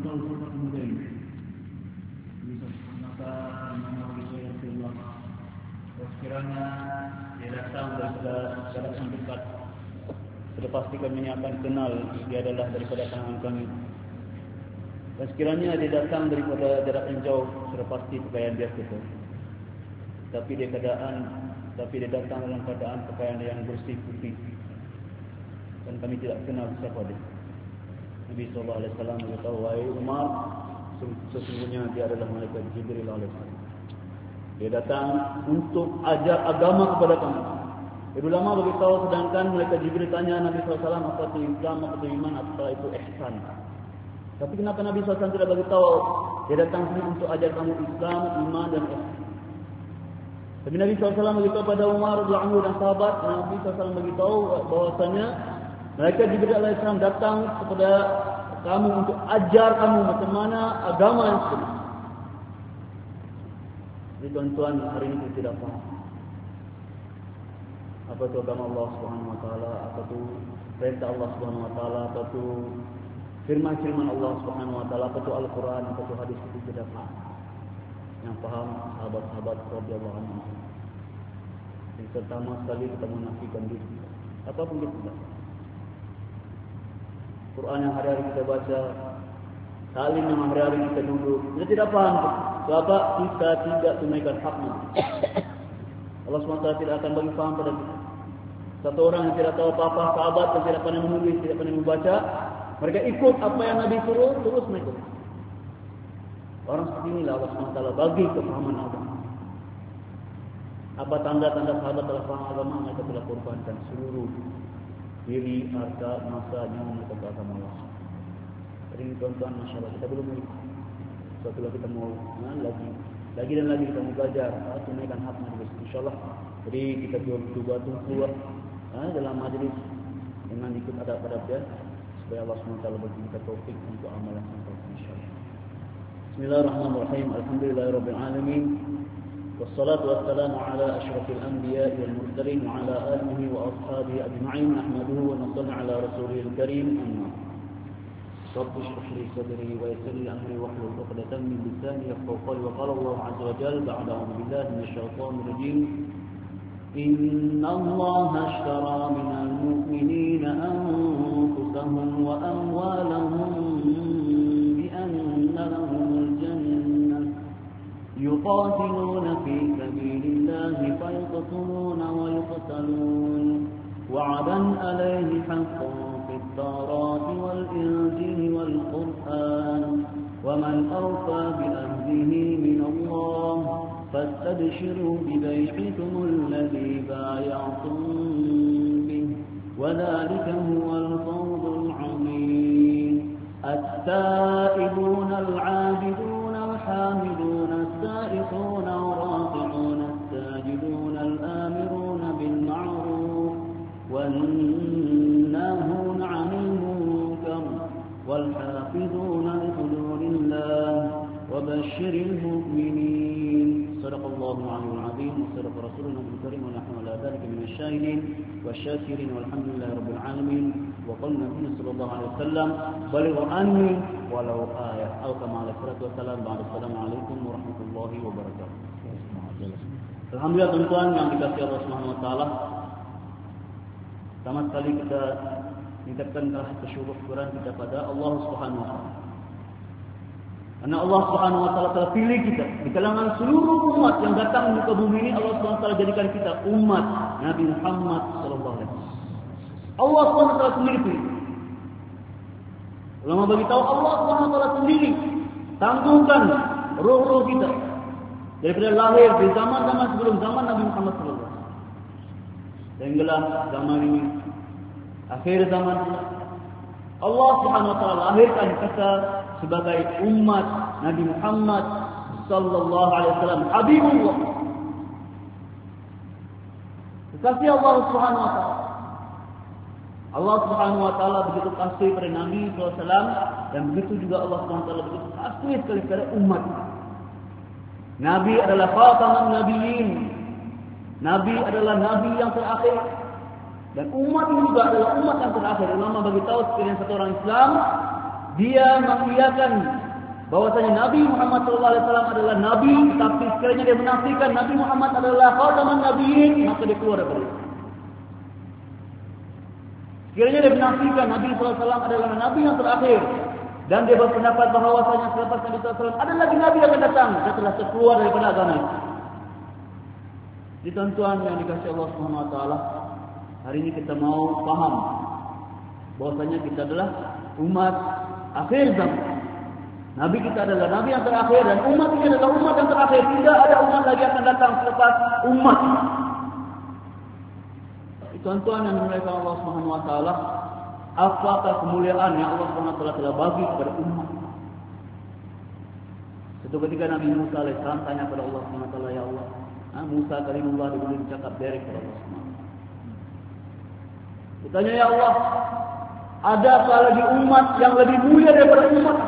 tahu siapa pemuda ini. Maka Imam Rasulullah sekiranya dia datang daripada jarak yang dekat, sudah pasti kami akan kenal dia adalah daripada tangan kami. Dan sekiranya dia datang daripada jarak yang jauh, sudah pasti pakaian dia kotor. Tapi dia datang dalam keadaan pakaian yang bersih putih. Dan kami tidak kenal siapa dia. Nabi SAW berkata, wahai Umar, sesungguhnya dia adalah malaikat Jibril alaihissalam. Dia datang untuk ajar agama kepada kamu. Jadi ulama beritahu, sedangkan malaikat Jibril tanya Nabi SAW, apa itu Islam, apa itu iman, apa itu ihsan. Tapi kenapa Nabi SAW tidak beritahu, dia datang sini untuk ajar kamu Islam, iman dan ihsan. Tapi Nabi SAW beritahu pada Umar radhiyallahu dan sahabat, Nabi SAW beritahu bahwasanya malaikat Jibril alaihissalam datang kepada kamu untuk ajar kamu macam mana agama yang benar. Jadi tuan-tuan, hari ini kita tidak faham apa itu agama Allah Subhanahu Wa Taala, apa itu perintah Allah Subhanahu Wa Taala, apa itu firman-firman Allah Subhanahu Wa Taala, apa itu Al-Quran, apa itu hadis, itu tidak faham. Yang faham sahabat-sahabat radhiyallahu anhum. Yang pertama sekali kita menafikan diri. Apapun kita. Quran yang hari-hari kita baca, salim yang hari-hari kita duduk, kita tidak paham sebab kita tidak tunaikan haknya. Allah SWT tidak akan bagi faham pada kita. Satu orang yang tidak tahu apa-apa, sahabat yang tidak pandai menulis, tidak pandai membaca, mereka ikut apa yang Nabi suruh, terus mereka. Orang seperti inilah Allah SWT bagi kefahaman agama. Apa tanda-tanda sahabat telah faham agama, mereka telah korbankan seluruh diri, harta, masa, nyawa mereka ke agama Allah. Jadi tuan-tuan, Masya Allah, kita belum lagi. Suatu kita mau lagi dan lagi kita mau belajar, tunaikan hak majlis, insyaAllah. Jadi kita cuba tunggu dalam majlis dengan ikut adab-adab dia, supaya Allah SWT bagi kita taufik untuk amalan sampai insyaAllah. Bismillahirrahmanirrahim. Alhamdulillahirrabbilalamin. والصلاة والسلام على أشرف الأنبياء والمرسلين وعلى آله وأصحابه أجمعين. نحمده ونصلي على رسوله الكريم. أما رب اشرح لي صدري ويسر لي أمري واحلل عقدة من لساني يفقهوا قولي. وقال الله عز وجل بعد أعوذ بالله من الشيطان الرجيم إن الله اشترى من المؤمنين أنفسهم وأموالهم بأن لهم الجنة يقاتلون في سبيل الله فيقتلون ويقتلون وعدا عليه حقا في التوراة والإنجيل والقرآن ومن أوفى بعهده من الله فاستبشروا ببيعكم الذي بايعتم به وذلك هو الفوز العظيم. التائبون العابدون الحامدون السائحون الراكعون الساجدون الآمرون بالمعروف والناهون عن المنكر والحافظون لحدود الله وبشر المؤمنين. صدق الله العلي العظيم وصدق رسولنا الكريم ونحن على ذلك من الشاهدين والشاكرين والحمد لله رب العالمين. وقال النبي صلى الله عليه وسلم بلغوا عني ولو آية أو كما عليه الصلاة والسلام. بعد السلام عليكم ورحمة الله وبركاته. Alhamdulillah tuan-tuan yang dikasihi Allah Subhanahu Wa Taala. Pertama sekali kita mengucapkan kesyukuran kita pada Allah Subhanahu Wa Taala. Karena Allah Subhanahu Wa Taala telah pilih kita di kalangan seluruh umat yang datang di muka bumi ini. Allah Subhanahu Wa Taala jadikan kita umat Nabi Muhammad Sallallahu Alaihi Wasallam. Allah Subhanahu Wa Taala sendiri pilih. Ulama beritahu Allah Subhanahu Wa Taala sendiri tangguhkan roh-roh kita daripada lahir di zaman-zaman sebelum zaman Nabi Muhammad Sallallahu Alaihi Wasallam. Sehinggalah zaman ini, akhir zaman Allah Subhanahu Wa Taala lahirkan kita sebagai umat Nabi Muhammad Sallallahu Alaihi Wasallam, Habibullah, kekasih Allah Subhanahu Wa Taala. Allah Subhanahu Wa Taala begitu kasih pada Nabi SAW, dan begitu juga Allah Subhanahu Wa Taala begitu kasih sekali kepada umat. Nabi adalah khataman nabiyyin. Nabi adalah nabi yang terakhir, dan umat ini juga adalah umat yang terakhir. Ulama bagi tahu sekalian satu orang Islam dia mengiyakan bahwasanya Nabi Muhammad SAW adalah Nabi, tapi sekiranya dia menafikan Nabi Muhammad adalah khataman nabiyyin, maka dia keluar dari Islam. Sekiranya dia menafikan Nabi SAW adalah Nabi yang terakhir, dan dia berpendapat bahawasanya selepas Nabi SAW ada lagi Nabi yang akan datang, dia telah terkeluar daripada agama itu. Jadi tuan-tuan yang dikasihi Allah Subhanahu Wa Taala, hari ini kita mau faham bahwasanya kita adalah umat akhir zaman. Nabi kita adalah Nabi yang terakhir, dan umat ini adalah umat yang terakhir. Tidak ada umat lagi yang akan datang selepas umat. Tuan-tuan yang dimuliakan Allah Subhanahu Wa Taala, apakah kemuliaan yang Allah Subhanahu Wa Taala telah bagi kepada umat? Suatu ketika Nabi Musa alaihissalam tanya kepada Allah Subhanahu Wa Taala, ya Allah, Musa kalimullah diberi bercakap direct kepada Allah Subhanahu Wa Taala. Ditanya, ya Allah, adakah lagi umat yang lebih mulia daripada umat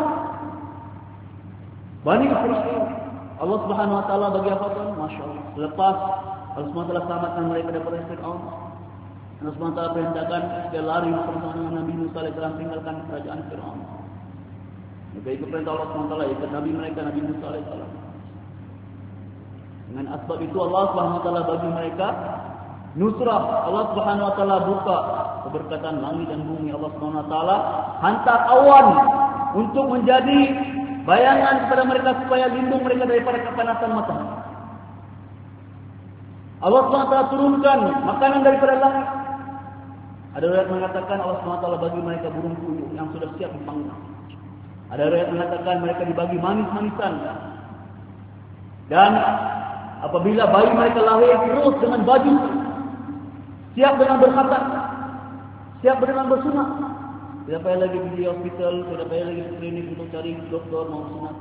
Bani Israil? Allah Subhanahu Wa Taala bagi apa tuan? Masya Allah. Selepas Allah Subhanahu Wa Taala selamatkan mereka daripada Fir'aun, Allah Subhanahu Wa Taala perintahkan dia lari bersama dengan Nabi Musa alaihissalam tinggalkan kerajaan Fir'aun. Mereka ikut perintah Allah Subhanahu Wa Taala, ikut Nabi mereka Nabi Musa alaihissalam. Dengan asbab itu Allah Subhanahu Wa Taala bagi mereka nusrah. Allah Subhanahu Wa Taala buka keberkatan langit dan bumi. Allah Subhanahu Wa Taala hantar awan untuk menjadi bayangan kepada mereka supaya lindung mereka daripada kepanasan matahari. Allah Subhanahu Wa Taala turunkan makanan daripada langit. Ada riwayat mengatakan Allah Subhanahu Wa Taala bagi mereka burung puyuh yang sudah siap dipanggang. Ada riwayat mengatakan mereka dibagi manis-manisan. Dan apabila bayi mereka lahir terus dengan baju siap dengan berkhatam, siap dengan bersunat. Tidak payah lagi di hospital, tidak payah lagi di klinik untuk cari doktor mau sunat.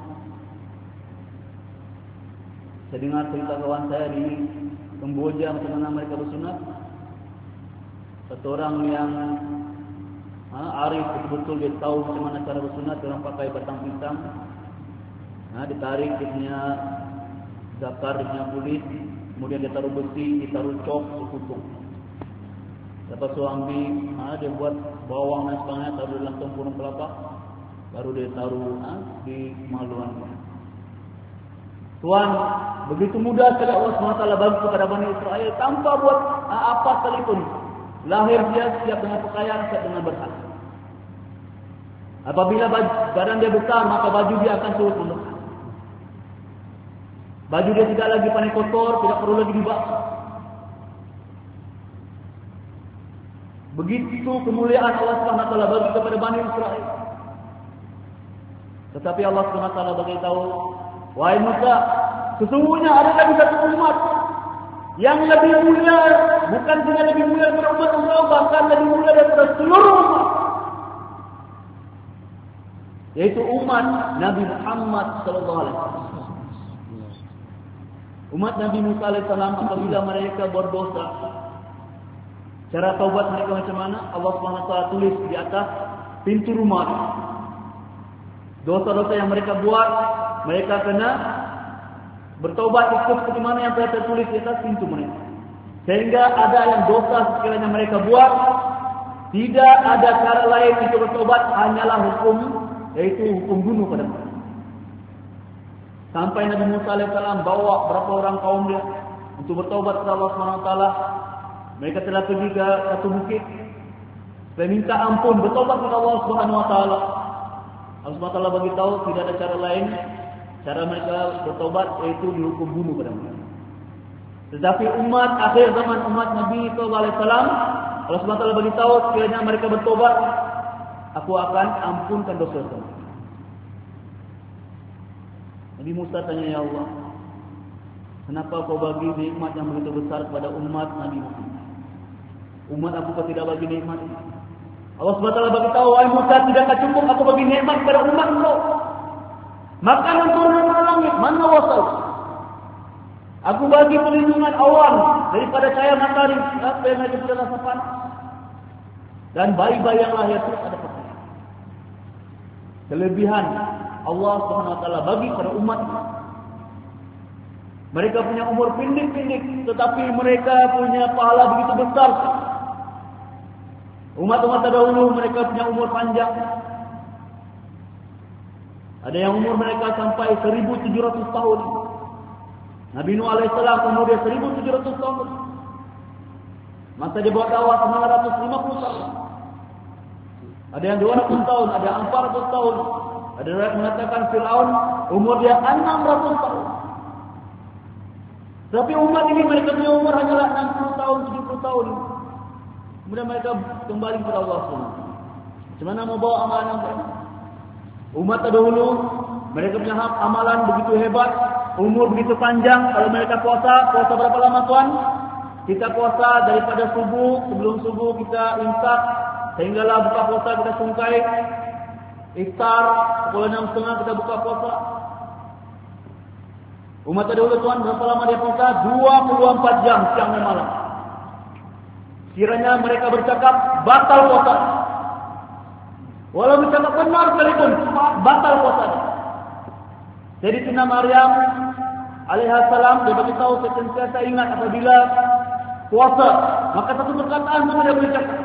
Saya dengar cerita kawan saya di Kamboja bagaimana mereka bersunat. Satu orang yang arif betul-betul dia tahu macam mana cara bersunat. Orang pakai batang pisang, ditarik dia punya zakar, dia punya kulit, kemudian dia taruh besi, ditaruh cok, dikutung. Lepas tu ambil, dia buat bawang dan sebagainya, taruh dalam tempurung kelapa, baru dia taruh di maluan. Tuan, begitu mudah sekali Allah SWT bagi kepada Bani Israel tanpa buat apa sekalipun. Lahir dia siap dengan pakaian, siap dengan berhak. Apabila badan dia besar, maka baju dia akan turut membesar. Baju dia tidak lagi pandai kotor, tidak perlu lagi dibasuh. Begitu kemuliaan Allah SWT bagi kepada Bani Israel. Tetapi Allah SWT bagi tahu, wahai Musa, sesungguhnya ada lagi satu umat yang lebih mulia, bukan saja lebih mulia daripada umat Allah, bahkan lebih mulia daripada seluruh umat, yaitu umat Nabi Muhammad SAW. Umat Nabi Musa AS apabila mereka berdosa, cara taubat mereka macam mana? Allah SWT tulis di atas pintu rumah. Dosa-dosa yang mereka buat, mereka kena bertaubat ikut seperti mana yang telah tertulis di atas pintu mereka. Sehingga ada yang dosa sekiranya mereka buat, tidak ada cara lain untuk bertaubat, hanyalah hukum, yaitu hukum bunuh pada mereka. Sampai Nabi Musa AS bawa berapa orang kaum dia untuk bertaubat kepada Allah SWT. Mereka telah pergi ke satu bukit, supaya minta ampun, bertaubat kepada Allah SWT. Allah SWT bagi tahu tidak ada cara lain, cara mereka bertaubat yaitu dihukum bunuh pada mereka. Tetapi umat akhir zaman, umat Nabi SAW, Allah SWT bagi tahu sekiranya mereka bertaubat, aku akan ampunkan dosa-dosa mereka. Nabi Musa tanya, ya Allah, kenapa kau bagi nikmat yang begitu besar kepada umat Nabi Muhammad? Umat aku kau tidak bagi nikmat ini? Allah SWT bagi tahu, wahai Musa, tidakkah cukup aku bagi nikmat kepada umat kau? Makanan turun dari langit, mana wasal? Aku bagi perlindungan awan daripada cahaya matahari, apa yang ada pada rasa panas. Dan bayi-bayi yang lahir terus ada pakaian. Kelebihan Allah SWT bagi pada umat. Mereka punya umur pendek-pendek, tetapi mereka punya pahala begitu besar. Umat-umat terdahulu mereka punya umur panjang. Ada yang umur mereka sampai 1700 tahun. Nabi Nuh alaihissalam umur dia 1700 tahun. Masa dia buat dakwah 950 tahun. Ada yang 200 tahun, ada yang 400 tahun. Ada yang mengatakan Fir'aun umur dia 600 tahun. Tapi umat ini mereka punya umur hanyalah 60 tahun, 70 tahun. Kemudian mereka kembali kepada Allah SWT. Macam mana mau bawa amalan mereka? Umat terdahulu, mereka punya amalan begitu hebat, umur begitu panjang. Kalau mereka puasa berapa lama tuan? Kita puasa daripada subuh, sebelum subuh kita imsak, sehinggalah buka puasa kita sungkai. Iftar, pukul 6.30 kita buka puasa. Umat terdahulu tuan, berapa lama dia puasa? 24 jam, siang dan malam. Kiranya mereka bercakap, batal puasa. Walau bercakap benar sekalipun, batal puasa. Jadi Sina Maryam alaihissalam dia beritahu sentiasa ingat apabila puasa, maka satu perkataan pun dia boleh cakap.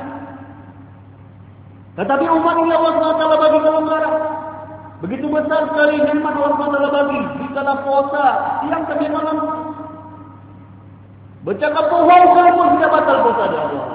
Tetapi umat ini Allah SWT bagi kelonggaran. Begitu besar sekali nikmat Allah SWT bagi. Dikala puasa, siang sampai malam. Bercakap bohong sekalipun tidak batal puasa dia Allah.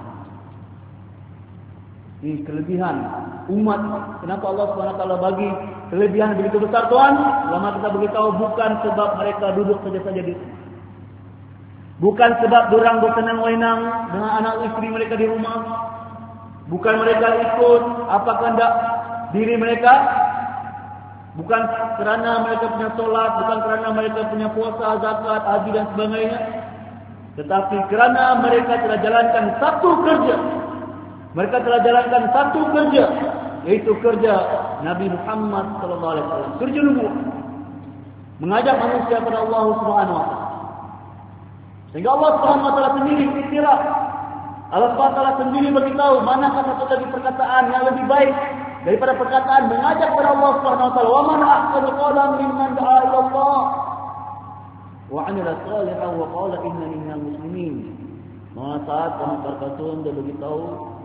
Ini kelebihan umat. Kenapa Allah SWT bagi kelebihan begitu besar tuan? Lama kita beritahu bukan sebab mereka duduk saja-saja di sini. Bukan sebab dorang bersenang-wenang dengan anak istri mereka di rumah. Bukan mereka ikut apa kehendak diri mereka. Bukan kerana mereka punya solat, bukan kerana mereka punya puasa, zakat, haji dan sebagainya. Tetapi kerana mereka telah jalankan satu kerja. Mereka telah jalankan satu kerja, yaitu kerja Nabi Muhammad SAW. Kerja nubuah. Mengajak manusia kepada Allah Subhanahu Wa Taala. Sehingga Allah Subhanahu Wa Taala sendiri iktiraf. Allah Subhanahu Wa Taala sendiri beritahu manakah satu lagi perkataan yang lebih baik daripada perkataan mengajak kepada Allah Subhanahu Wa Taala. Wa man ahsanu qawlan mimman da'a ila Allah wa 'amila shalihan wa qala innani minal muslimin. Maka saat Muhammad berkata dia beritahu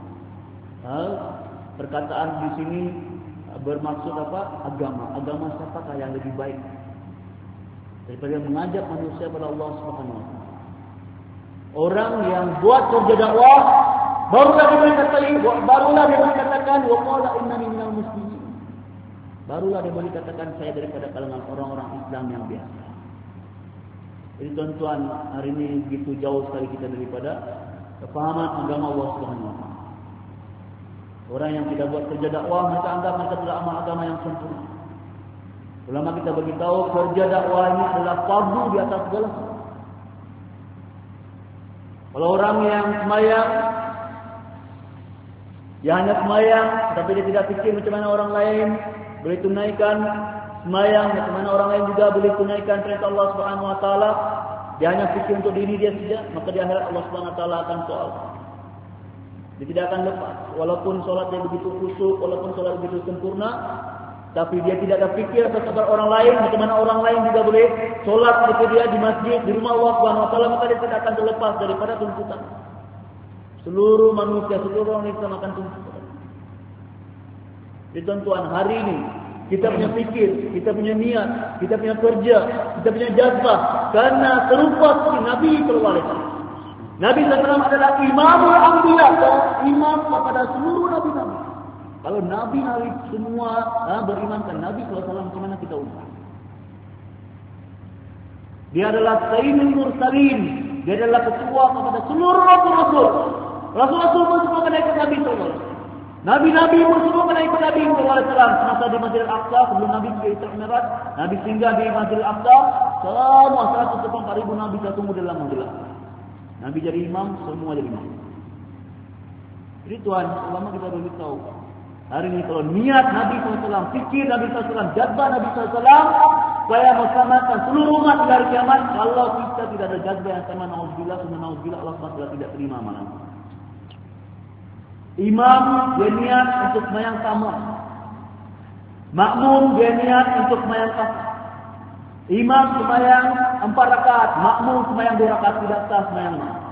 perkataan di sini bermaksud apa? Agama. Agama siapakah yang lebih baik daripada mengajak manusia kepada Allah Subhanahu Wa Taala? Orang yang buat kerja dakwah barulah dia boleh katakan wa qala innani minal muslimin. Barulah dia boleh katakan saya daripada kalangan orang-orang Islam yang biasa. Jadi tuan-tuan, hari ini begitu jauh sekali kita daripada kefahaman agama Allah Subhanahu Wa Taala. Orang yang tidak buat kerja dakwah, mereka anggap mereka telah amal agama yang sempurna. Ulama kita beritahu kerja dakwah ini adalah fardu di atas segala sesuatu. Kalau orang yang semayang, dia hanya semayang, tapi dia tidak fikir macam mana orang lain boleh tunaikan semayang, macam mana orang lain juga boleh tunaikan perintah Allah Subhanahu Wa Taala. Dia hanya fikir untuk diri dia saja, maka di akhirat Allah Subhanahu Wa Taala akan soal. Dia tidak akan lepas. Walaupun solat dia begitu khusyuk, walaupun solat begitu sempurna, tapi dia tidak ada fikir seperti orang lain, bagaimana orang lain juga boleh solat seperti dia di masjid, di rumah Allah Subhanahu Wa Taala, maka dia tidak akan terlepas daripada tuntutan. Seluruh manusia, seluruh orang Islam akan tuntutan. Jadi tuan-tuan, hari ini kita punya fikir, kita punya niat, kita punya kerja, kita punya jazbah, karena serupa seperti Nabi sallallahu alaihi wasallam. Nabi SAW adalah imamul anbiya, imam kepada seluruh nabi-nabi. Kalau nabi-nabi semua berimankan Nabi SAW, macam mana kita umat? Dia adalah sayyidul mursalin. Dia adalah ketua kepada seluruh rasul-rasul. Rasul-rasul pun semua kena ikut Nabi SAW. Nabi-nabi pun semua kena ikut Nabi SAW. Semasa di Masjidil Aqsa, sebelum Nabi pergi Isra Mi'raj, Nabi singgah di Masjidil Aqsa, semua 104,000 Nabi tertunggu dalam Masjidil Aqsa. Nabi jadi imam, semua jadi imam. Jadi tuan, ulama kita beritahu, hari ini kalau niat Nabi SAW, fikir Nabi SAW, jazbah Nabi SAW, supaya menselamatkan seluruh umat dari kiamat, kalau kita tidak ada jazbah yang sama, na'udzubillah, Allah SWT tidak terima malam. Imam dia niat untuk sembahyang sama. Makmum dia niat untuk sembahyang sama. Imam sembahyang 4 rakaat, makmum sembahyang 2 rakaat, tidak sah sembahyang.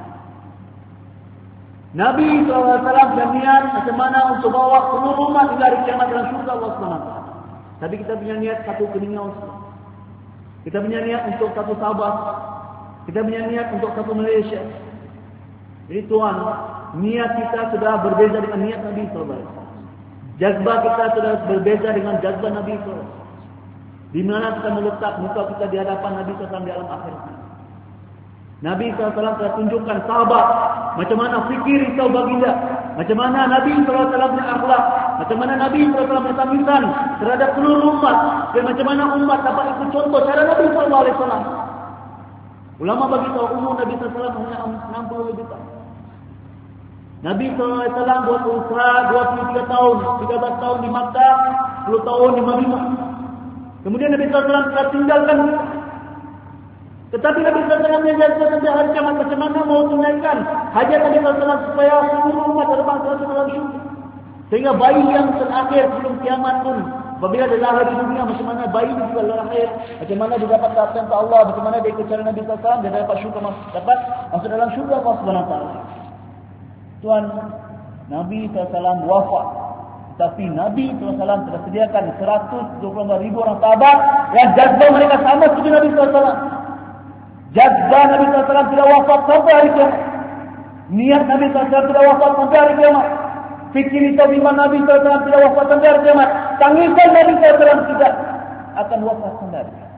Nabi SAW dan niat macam mana untuk bawa seluruh umat dari kiamat dalam surga Allah SWT. Tapi kita punya niat satu keningau. Kita punya niat untuk satu Sabah. Kita punya niat untuk satu Malaysia. Jadi tuan, niat kita sudah berbeza dengan niat Nabi SAW. Jazbah kita sudah berbeza dengan jazbah Nabi SAW. Di mana kita meletak muka kita di hadapan Nabi SAW di alam akhirat. Nabi SAW telah tunjukkan sahabat macam mana fikir risau baginda, macam mana Nabi SAW punya akhlak, macam mana Nabi SAW bertamisan terhadap seluruh umat, dan macam mana umat dapat ikut contoh cara Nabi SAW. Ulama bagi tahu umur Nabi SAW hanya 60 lebih tahun. Nabi SAW buat usaha 23 tahun, 13 tahun di Makkah, 10 tahun di Madinah. Kemudian Nabi SAW telah tinggalkan. Tetapi Nabi SAW menjaga sampai hari kiamat macam mana mau tunaikan hajat Nabi SAW supaya seluruh umat terbangsa dalam syurga. Sehingga bayi yang terakhir sebelum kiamat pun, apabila dia lahir di dunia, macam mana bayi juga lahir, macam mana dia dapat perhatian Allah, macam mana dia ikut cara Nabi SAW, dia dapat syurga, dapat masuk dalam syurga Allah SWT. Tuan, Nabi SAW wafat. Tapi Nabi SAW telah sediakan 124,000 orang sahabat yang jazbah mereka sama seperti Nabi SAW. Jazbah Nabi SAW tidak wafat sampai hari kiamat. Niat Nabi SAW tidak wafat sampai hari kiamat. Fikir iman Nabi SAW tidak wafat sampai hari kiamat. Tangisan Nabi SAW tidak akan wafat sampai hari kiamat.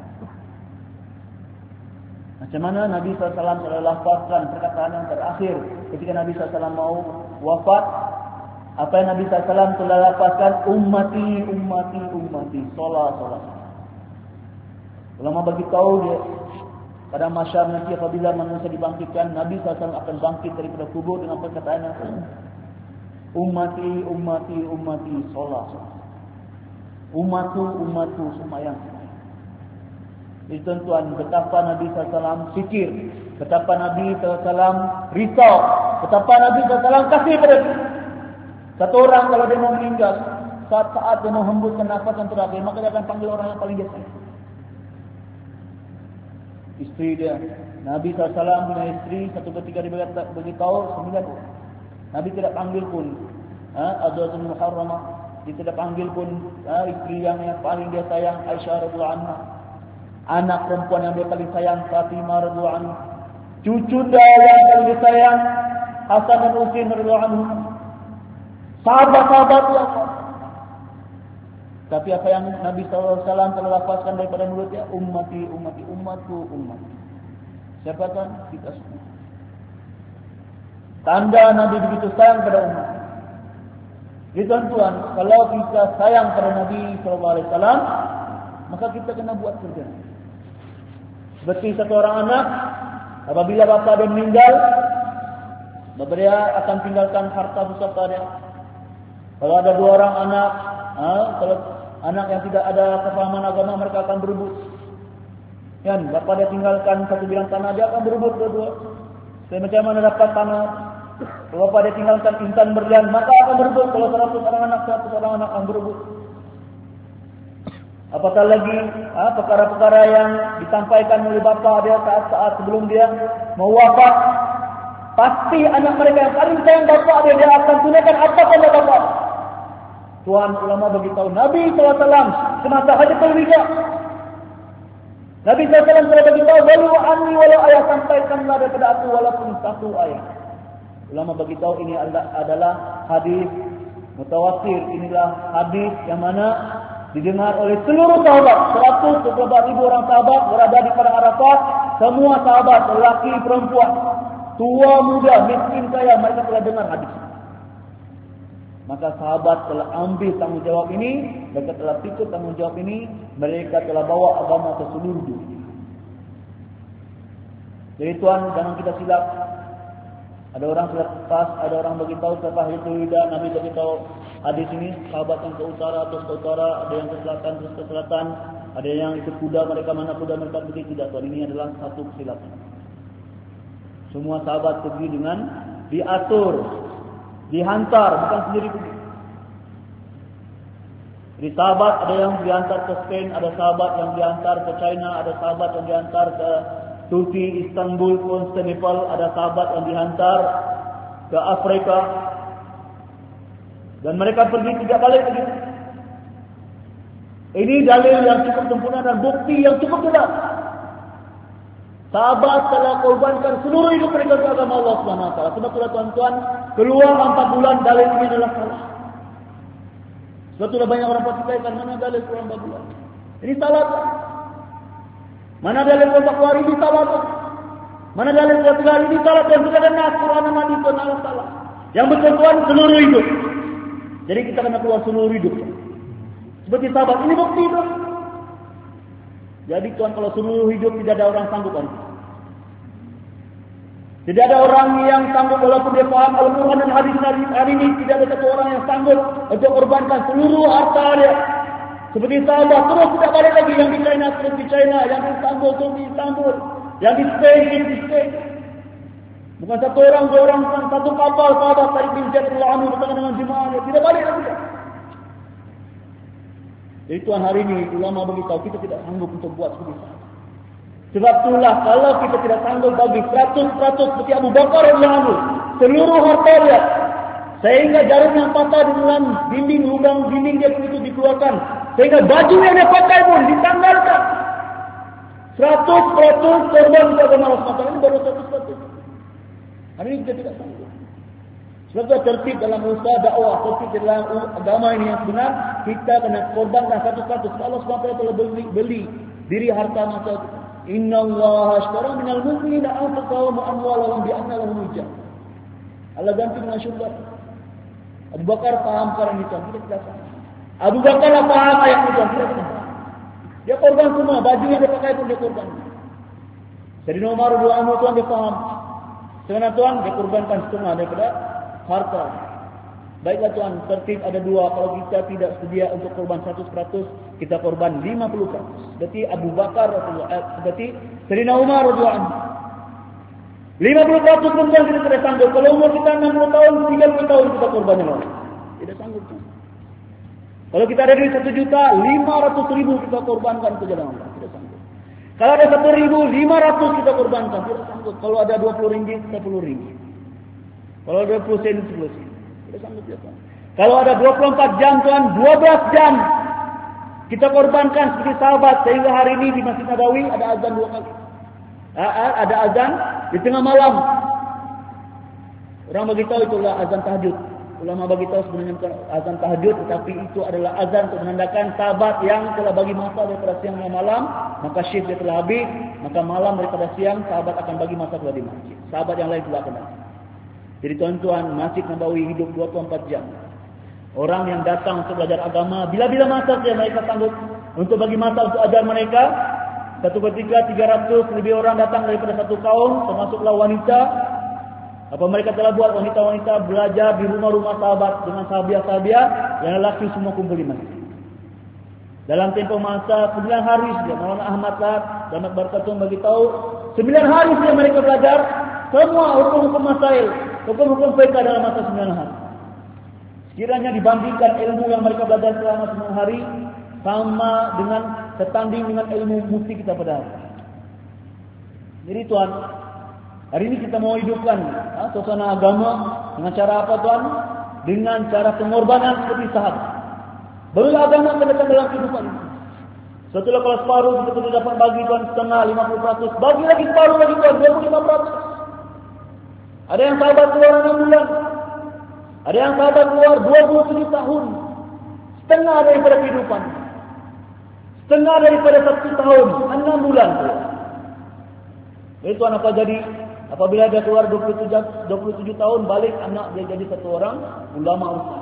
Macam mana Nabi SAW telah lafazkan perkataan yang terakhir ketika Nabi SAW mau wafat. Apa yang Nabi SAW telah lafazkan, ummati, ummati, ummati, solat, solat. Ulama bagi tahu dia pada masyar nanti apabila manusia dibangkitkan, Nabi SAW akan bangkit daripada kubur dengan perkataan yang sama. Ummati, ummati, ummati, solat, solat. Ummatu, ummatu, semayang. Jadi tuan-tuan, betapa Nabi SAW fikir, betapa Nabi SAW risau, betapa Nabi SAW kasih pada kita. Satu orang kalau dia mau meninggal, saat-saat dia mau hembuskan nafas yang terakhir, maka dia akan panggil orang yang paling dia sayang. Isteri dia, Nabi SAW punya isteri, satu ketika dia beritahu 9 orang. Nabi tidak panggil pun Azwajul Muharramah, dia tidak panggil pun isteri yang paling dia sayang, Aisyah radhiyallahu anha. Anak perempuan yang dia paling sayang, Fatimah radhiyallahu anha. Cucu dia yang paling dia sayang, Hasan dan Husain radhiyallahu anhu. Sahabat-sahabat yang tapi apa yang Nabi SAW telah lafazkan daripada mulutnya, ummati, ummati, umatku, ummati. Siapa kan? Kita semua. Tanda Nabi begitu sayang pada umat. Jadi tuan-tuan, kalau kita sayang pada Nabi SAW, maka kita kena buat kerja. Seperti satu orang anak, apabila bapa dia meninggal, bapa dia akan tinggalkan harta pusaka dia. Kalau ada 2 orang anak, kalau anak yang tidak ada kefahaman agama, mereka akan berebut. Kan, bapa dia tinggalkan 1 bilang tanah, dia akan berebut dua-dua. Saya macam mana dapat tanah? Kalau bapa dia tinggalkan intan berlian, maka akan berebut. Kalau 100 orang anak akan berebut. Apatah lagi perkara-perkara yang disampaikan oleh bapa dia saat-saat sebelum dia mau wafat, pasti anak mereka yang paling sayang bapa dia akan tunaikan apa kata bapa. Tuan ulama bagi tahu Nabi SAW semata hajatul wida. Nabi SAW telah bagi tahu, "Balu anni walau ayat, sampaikanlah daripada aku walaupun satu ayat." Ulama bagi tahu ini adalah hadis mutawatir. Inilah hadis yang mana didengar oleh seluruh sahabat. 124,000 orang sahabat berada di padang Arafah. Semua sahabat, lelaki, perempuan, tua, muda, miskin, kaya, mereka telah dengar hadis. Maka sahabat telah ambil tanggungjawab ini, mereka telah pikul tanggungjawab ini, mereka telah bawa agama ke seluruh dunia. Jadi tuan, jangan kita silap. Ada orang selepas, ada orang beritahu selepas itu tidak, Nabi beritahu hadis ini, sahabat yang ke utara terus ke utara, ada yang ke selatan terus ke selatan, ada yang ikut kuda mereka, mana kuda mereka pergi, tidak. Tuan, ini adalah satu kesilapan. Semua sahabat pergi dengan diatur, dihantar, bukan sendiri pergi. Jadi sahabat ada yang dihantar ke Spain, ada sahabat yang dihantar ke China, ada sahabat yang dihantar ke Turki, Istanbul, Konstantinopel, ada sahabat yang dihantar ke Afrika. Dan mereka pergi 3 balik begitu. Ini dalil yang cukup sempurna dan bukti yang cukup jelas. Sahabat telah korbankan seluruh hidup mereka untuk agama Allah SWT. Sebab itulah tuan-tuan, keluar 4 bulan dalil ini adalah salah. Sebab itulah banyak orang pertikaikan, mana dalil keluar 4 bulan. Ini salah. Mana dalil keluar 4 hari ini salah. Mana dalil keluar 3 hari ini salah. Yang kita kena Quran dan hadis itu adalah salah. Yang betul tuan seluruh hidup. Jadi kita kena keluar seluruh hidup. Seperti sahabat, ini bukti itu. Jadi tuan, kalau seluruh hidup tidak ada orang sanggup kan? Tidak ada orang yang sanggup walaupun dia faham Al-Quran dan hadis hari ini, tidak ada satu orang yang sanggup untuk korbankan seluruh harta dia. Seperti sahabat, terus tidak balik lagi, yang di China terus di China, yang di Istanbul terus di Istanbul, yang di Spain terus di Spain. Bukan satu orang, dua orang, satu kapal sahabat Sa'id bin Zaid radhiyallahu anhu bersama dengan jemaahnya, tidak balik lagi. Jadi tuan, hari ini ulama beritahu kita tidak sanggup untuk buat seperti sahabat. Sebab itulah kalau kita tidak sanggup bagi 100% seperti Abu Bakar radhiyallahu anhu, seluruh harta dia, sehingga jarum yang patah di dalam dinding, lubang dinding dia itu dikeluarkan, sehingga baju yang dia pakai pun ditanggalkan. 100% korban untuk agama Allah SWT. Ini baru 100%. Hari ini kita tidak sanggup. Sebab itu tertib dalam usaha dakwah, tertib dalam agama ini yang benar, kita kena korbankan 100%. Allah SWT telah beli diri harta masa itu. Inna Allah ashtara minal mu'minina anfusahum wa amwalahum bi anna lahum al-jannah. Allah ganti dengan syurga. Abu Bakar paham perkara ini, kita tidak faham. Abu Bakar lah paham ayat itu, kita tidak faham. Dia korban semua, baju yang dia pakai pun dia korban. Sayyidina Umar radhiyallahu anhu tuan dia faham. Sebenarnya tuan dia korbankan setengah daripada harta. Baiklah tuan, tertib ada dua. Kalau kita tidak sedia untuk korban 100%, kita korban 50%. Berarti Abu Bakar berarti Sayyidina Umar radhiyallahu anhu. 50% pun kita tidak sanggup. Kalau umur kita 60 tahun, 30 tahun kita korbannya lah. Tidak sanggup tuan. Kalau kita ada duit 1.500.000 kita korbankan untuk jalan Allah. Tidak sanggup. Kalau ada 1.500 kita korbankan. Tidak sanggup. Kalau ada 20 ringgit, 10 ringgit. Kalau ada 20 sen, 10 sen. Tidak sanggup ya tuan. Kalau ada 24 jam tuan, 12 jam kita korbankan seperti sahabat. Sehingga hari ini di Masjid Nabawi ada azan 2 kali. Ada azan di tengah malam. Orang beritahu itulah azan tahajud. Ulama beritahu sebenarnya bukan azan tahajud, tetapi itu adalah azan untuk menandakan sahabat yang telah bagi masa daripada siang dan malam, maka shift dia telah habis, maka malam daripada siang sahabat akan bagi masa keluar di masjid. Sahabat yang lain tidak akan datang. Jadi tuan-tuan, Masjid Nabawi hidup 24 jam. Orang yang datang untuk belajar agama, bila-bila masa saja mereka sanggup untuk bagi masa untuk ajar mereka. Satu ketika 300 lebih orang datang daripada satu kaum, termasuklah wanita. Apa mereka telah buat? Wanita-wanita belajar di rumah-rumah sahabat dengan sahabiah-sahabiah, yang lelaki semua kumpul di masjid. Dalam tempoh masa 9 hari saja, Maulana Ahmad Lahad Damat Barakatum bagi tahu, 9 hari saja mereka belajar semua hukum-hukum masail, hukum-hukum fiqh dalam masa 9 hari. Sekiranya dibandingkan ilmu yang mereka belajar selama 9 hari sama dengan setanding dengan ilmu mufti kita pada hari. Jadi tuan, hari ini kita mau hidupkan suasana agama dengan cara apa tuan? Dengan cara pengorbanan seperti sahabat. Barulah agama akan datang dalam kehidupan ini. Setelah kalau separuh kita sudah dapat bagi tuan setengah 50%, bagi lagi separuh lagi tuan 25%. Ada yang sahabat keluar 6 bulan. Ada yang sahabat keluar 27 tahun. Setengah daripada kehidupan. Setengah daripada 1 tahun, 6 bulan. Jadi tuan, apa jadi? Apabila dia keluar 27 tahun, balik anak dia jadi satu orang ulama besar.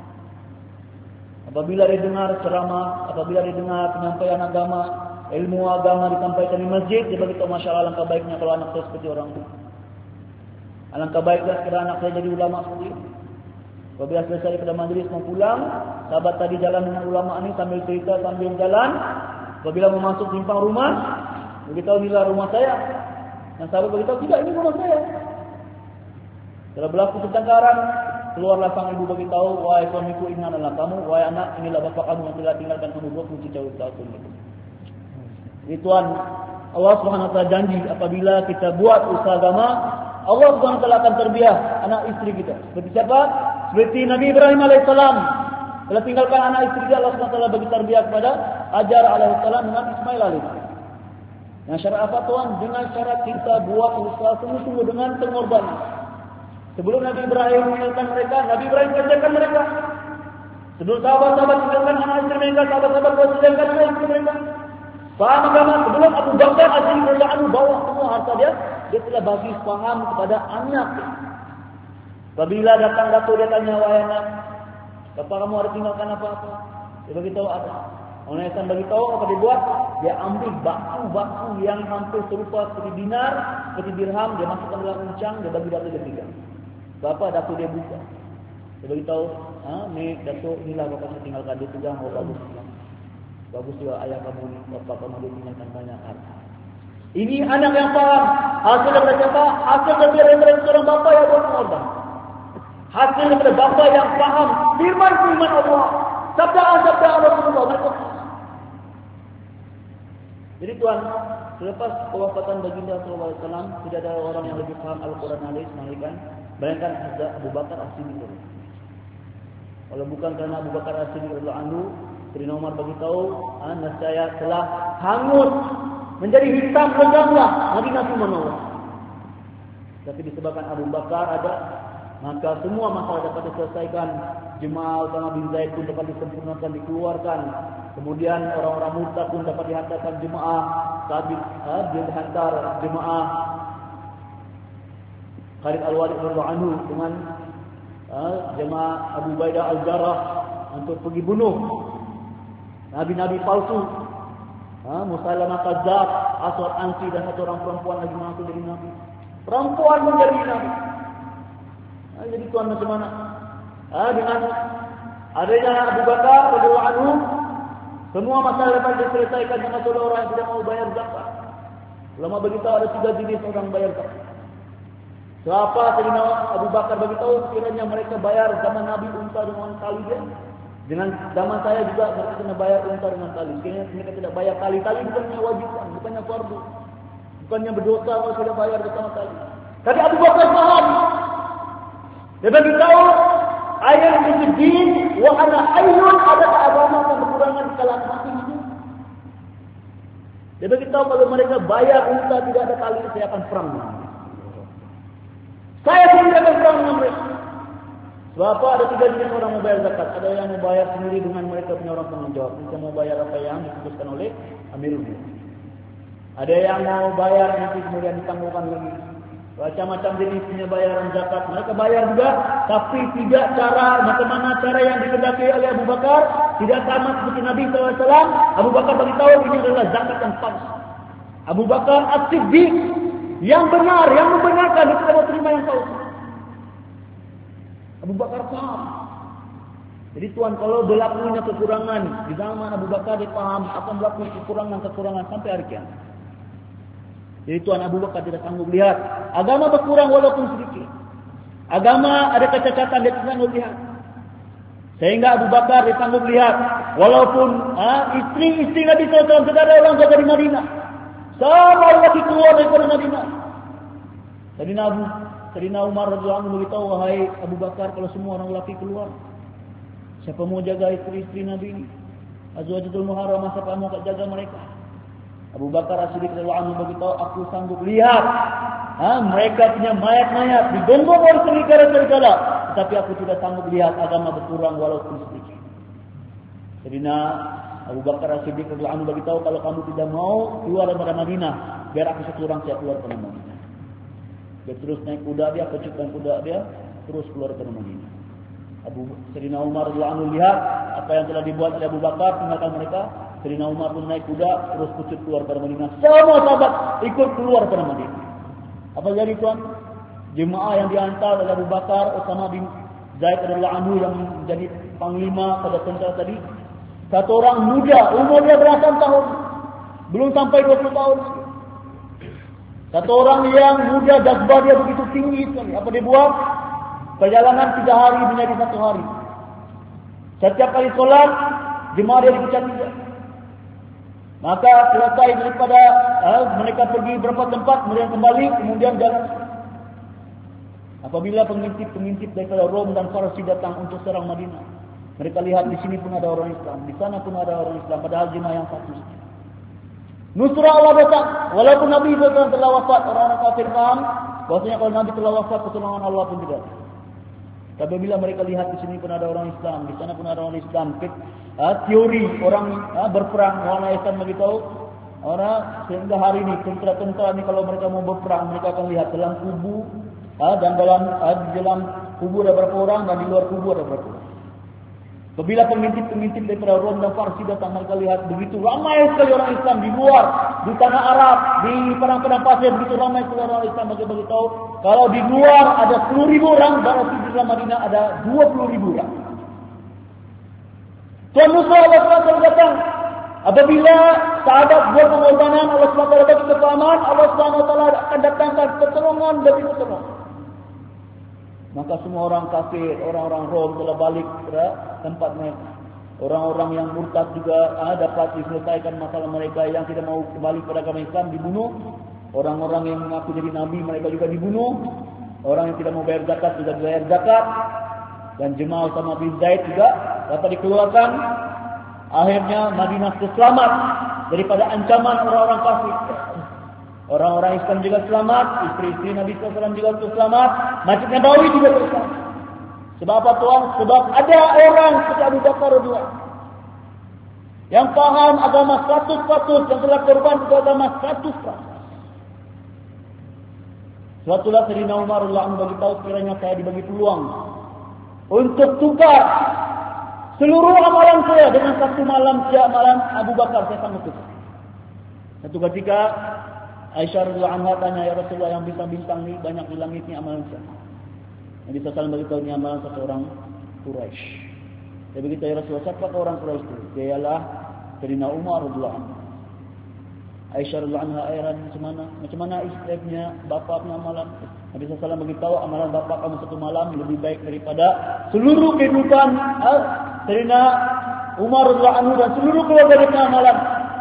Apabila dia dengar ceramah, apabila dia dengar penyampaian agama, ilmu agama disampaikan di masjid, dia beritahu, Masya Allah, alangkah baiknya kalau anak saya seperti orang itu. Alangkah baiknya sekiranya anak saya jadi ulama seperti itu. Apabila selesai daripada majlis mau pulang, sahabat tadi jalan dengan ulama ini sambil cerita, sambil jalan. Apabila mau masuk simpang rumah, beritahu, inilah rumah saya. Dan sahabat beritahu, tidak, ini rumah saya. Setelah berlaku pertengkaran, keluarlah sang ibu beritahu, wahai suamiku, ini adalah kamu, wahai anak, inilah bapa kamu yang telah tinggalkan kamu 20 tahun. Jadi tuan, Allah SWT janji apabila kita buat usaha agama, Allah SWT akan terbiah anak istri kita. Seperti siapa? Seperti Nabi Ibrahim AS. telah tinggalkan anak istri dia, Allah SWT bagi tarbiyah kepada Hajar alaihissalam dengan Ismail alaihissalam. Yang syarat apa tuan? Dengan syarat kita buat usaha sungguh-sungguh dengan pengorbanan. Sebelum Nabi Ibrahim meninggalkan mereka, Nabi Ibrahim kerjakan mereka. Sebelum sahabat-sahabat tinggalkan anak istri mereka, sahabat-sahabat tinggalkan anak istri mereka. Faham agama? Sebelum Abu Bakar As-Siddiq radhiyallahu anhu bawa semua harta dia telah bagi faham kepada anak. Apabila datang datuk dia tanya, wahai anak, bapak kamu ada tinggalkan apa-apa? Dia beritahu ada. Orang yang akan beritahu apa dia buat? Dia ambil batu-batu yang hampir serupa seperti dinar, seperti dirham, dia masukkan dalam uncang, dia bagi datuk dia pegang. Bapak datuk dia buka. Dia beritahu, ni datuk inilah bapak saya tinggalkan, dia pegang, oh bagus. Bagus juga ayah kamu ni, bapak kamu dia tinggalkan banyak harta. Ini anak yang faham. Hasil daripada siapa? Hasil daripada seorang bapa yang berkorban. Hasil daripada bapa yang faham firman-firman Allah. Sabda-sabda Rasulullah mereka. Jadi tuan, selepas kewafatan baginda sallallahu alaihi wasallam, tidak ada orang yang lebih faham Al-Quran hadis melainkan bayangkan ada Abu Bakar As-Siddiq. Kalau bukan kerana Abu Bakar As-Siddiq radhiyallahu anhu, Sayyidina Umar beritahu, nescaya telah hangus menjadi hitam leganglah Madinah Allah. Tapi disebabkan Abu Bakar ada, maka semua masalah dapat diselesaikan. Jemaah Usama bin Zaid pun dapat disempurnakan, dikeluarkan. Kemudian orang-orang murtad pun dapat dihantarkan jemaah. Sabit dia dihantar jemaah Khalid Al-Walid radhiyallahu anhu dengan jemaah Abu Ubaidah Al-Jarrah untuk pergi bunuh nabi-nabi palsu. Musailamah Kadzdzab, Aswad Ansi dan satu orang perempuan lagi mengaku jadi nabi. Perempuan menjadi nabi. Jadi tuan macam mana? Dengan adanya Abu Bakar radhiyallahu anhu, semua masalah dapat diselesaikan dengan orang yang tidak mau bayar zakat. Ulama beritahu ada 3 jenis orang bayar zakat. Siapa Sayyidina Abu Bakar beritahu sekiranya mereka bayar zaman Nabi unta dengan tali dia. Dengan zaman saya juga mereka kena bayar unta dengan tali. Sekiranya mereka tidak bayar tali bukannya wajib, bukannya fardu. Bukannya berdosa kalau tidak bayar bersama tali. Tapi Abu Bakar faham. Dia beritahu ayat al-Mujaddin wa ana hayyun, ada agama yang berkurangan kalau mati itu. Dia beritahu kalau mereka bayar unta tidak ada tali, saya akan perang dengan mereka. Saya sendiri akan perang dengan mereka. Sebab apa? Ada 3 jenis orang mau bayar zakat. Ada yang mau bayar sendiri dengan mereka punya orang tanggung jawab. Mereka mau bayar apa yang diputuskan oleh Amirul Mukminin. Ada yang mau bayar nanti kemudian ditanggungkan lagi. Macam-macam jenis punya bayaran zakat. Mereka bayar juga, tapi tidak cara bagaimana cara yang dikehendaki oleh Abu Bakar. Tidak sama seperti Nabi SAW. Abu Bakar beritahu ini adalah zakat yang palsu. Abu Bakar As-Siddiq yang benar, yang membenarkan, dia tidak terima yang palsu. Abu Bakar paham. Jadi tuan, kalau berlakunya kekurangan di zaman Abu Bakar, dia paham akan berlaku kekurangan sampai hari kiamat. Jadi tuan, Abu Bakar tidak sanggup lihat agama berkurang walaupun sedikit. Agama ada kecacatan, dia tidak sanggup lihat. Sehingga Abu Bakar dia sanggup lihat walaupun istri-istri Nabi SAW tidak ada orang jaga di Madinah. Semua lagi keluar daripada Madinah. Sayyidina Umar radhiyallahu anhu beritahu, wahai Abu Bakar, kalau semua orang lelaki keluar, siapa mau jaga istri-istri Nabi ini? Azwajatul Muharramah, siapa mau jaga mereka? Abu Bakar As-Siddiq radhiyallahu anhu beritahu, aku sanggup lihat mereka punya mayat-mayat digonggong oleh serigala-serigala, tetapi aku tidak sanggup lihat agama berkurang walaupun sedikit. Sayyidina Abu Bakar As-Siddiq radhiyallahu anhu beritahu, kalau kamu tidak mau keluar dari Madinah, biar aku seorang saya keluar dari Madinah. Dia terus naik kuda dia, kecutkan kuda dia, terus keluar dari Madinah. Sayyidina Umar radhiyallahu anhu lihat apa yang telah dibuat oleh Abu Bakar, tinggalkan mereka. Sayyidina Umar pun naik kuda, terus kecut keluar dari Madinah. Semua sahabat ikut keluar dari Madinah. Apa jadi tuan? Jemaah yang dihantar oleh Abu Bakar, Usama bin Zaid radhiyallahu anhu yang menjadi panglima pada tentara tadi, satu orang muda, umurnya belasan tahun, belum sampai 20 tahun. Satu orang yang muda, jazbah dia begitu tinggi sekali. Apa dia buat? Perjalanan 3 hari menjadi 1 hari. Setiap kali solat, jemaah dia dipecah 3. Maka selesai daripada mereka pergi beberapa tempat, kemudian kembali, kemudian jalan. Apabila pengintip-pengintip daripada Rom dan Farsi datang untuk serang Madinah, Mereka lihat di sini pun ada orang Islam, di sana pun ada orang Islam, padahal jemaah yang satu. Nusra Allah datang, walaupun Nabi SAW telah wafat, orang-orang kafir paham bahwasanya kalau Nabi telah wafat, pertolongan Allah pun tidak. Tapi bila mereka lihat di sini pun ada orang Islam, di sana pun ada orang Islam, teori orang berperang, orang Islam beritahu orang sehingga hari ini tentera-tentera ni kalau mereka mau berperang, mereka akan lihat dalam kubu dan dalam kubu ada berapa orang dan di luar kubu ada berapa orang. Apabila pemimpin-pemimpin daripada Rom dan Farsi datang, mereka lihat begitu ramai sekali orang Islam di luar, di tanah Arab, di padang-padang pasir, begitu ramai sekali orang Islam. Mereka beritahu, kalau di luar ada 10.000 orang, berarti di dalam Madinah ada 20.000 orang. Tuan Musa Allah SWT datang. Apabila sahabat buat pengorbanan, Allah SWT bagi kefahaman, Allah SWT akan datangkan pertolongan dari pertolongan. Maka semua orang kafir, orang-orang Rom telah balik ke tempat mereka. Orang-orang yang murtad juga dapat diselesaikan masalah mereka. Yang tidak mau kembali kepada agama Islam dibunuh. Orang-orang yang mengaku jadi Nabi, mereka juga dibunuh. Orang yang tidak mau bayar zakat juga bayar zakat. Dan jemaah Usama bin Zaid juga dapat dikeluarkan. Akhirnya Madinah selamat daripada ancaman orang-orang kafir. Orang-orang Islam juga selamat, istri-istri Nabi SAW juga selamat, Masjid Nabawi juga selamat. Sebab apa tuan? Sebab ada orang seperti Abu Bakar radhiyallahu yang paham agama 100%, yang telah korban untuk agama 100%. Suatu saat Sayyidina Umar radhiyallahu anhu bagi tahu, sekiranya saya dibagi peluang untuk tukar seluruh amalan saya dengan satu malam setiap malam Abu Bakar, saya sanggup tukar. Satu ketika Aisyah radhiyallahu anha tanya, ya Rasulullah, yang bintang-bintang ni banyak di langit ni amalan siapa? Nabi SAW beritahu ni amalan seorang Quraisy. Dia beritahu, ya Rasulullah, siapa orang Quraisy itu? Dia ialah Sayyidina Umar radhiyallahu anhu. Aisyah radhiyallahu anha heran, macam mana istrinya bapa punya amalan? Nabi SAW beritahu, amalan bapa kamu satu malam lebih baik daripada seluruh kehidupan Sayyidina Umar radhiyallahu anhu dan seluruh keluarga dia amalan.